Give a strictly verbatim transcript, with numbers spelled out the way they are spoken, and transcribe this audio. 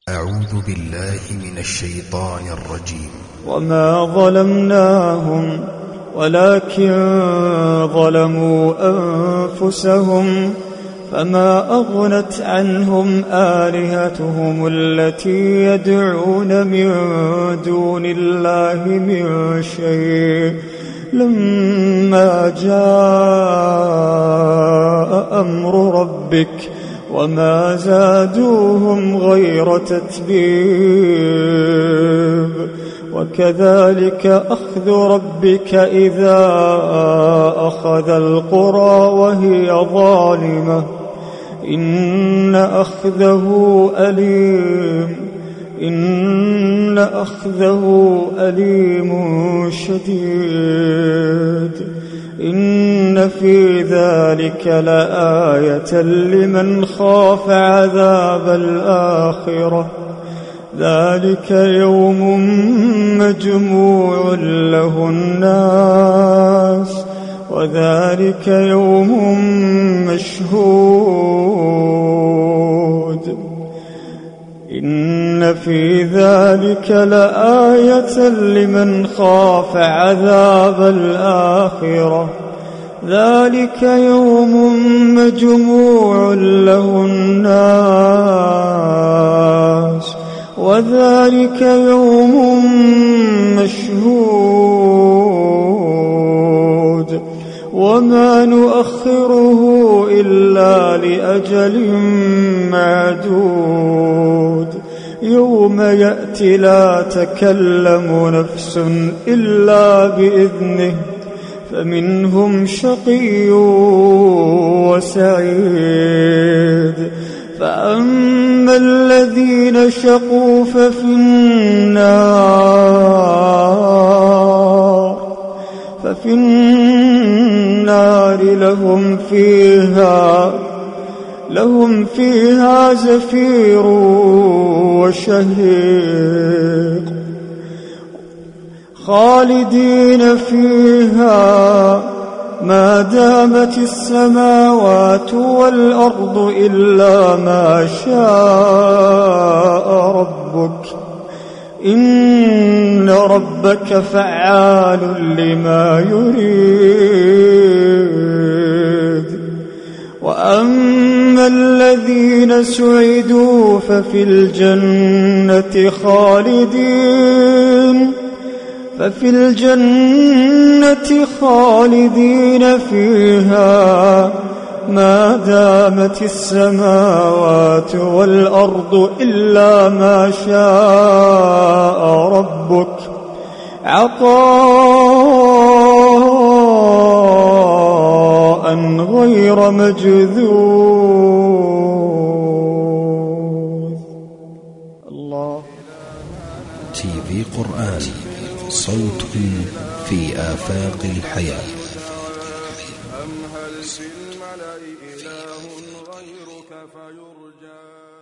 أعوذ بالله من الشيطان الرجيم. وما ظلمناهم ولكن ظلموا أنفسهم فما أغنت عنهم آلهتهم التي يدعون من دون الله من شيء لما جاء أمر ربك وما زادوهم غير تتبيب. وكذلك أخذ ربك إذا أخذ القرى وهي ظالمة إن أخذه أليم إن أخذه أليم شديد. إن في ذلك لآية لمن خاف عذاب الآخرة ذلك يوم مجموع له الناس وذلك يوم مشهود. إن في ذلك لآية لمن خاف عذاب الآخرة ذلك يوم مجموع له الناس وذلك يوم مشهود. وما نؤخره إلا لأجل معدود يوم يأتي لا تكلم نفس إلا بإذنه فمنهم شقي وسعيد. فأما الذين شقوا ففي النار ففي النار لهم فيها لهم فيها زفير وشهيق خالدين فيها ما دامت السماوات والأرض إلا ما شاء ربك إن ربك فعال لما يريد. وأما الذين سعدوا ففي الجنة خالدين ففي الجنة خالدين فيها ما دامت السماوات والأرض إلا ما شاء ربك عطاء غير مجذوذ. الله. تي في قرآن صوت في آفاق الحياة. أم هل في الملأ إله غيرك فيرجى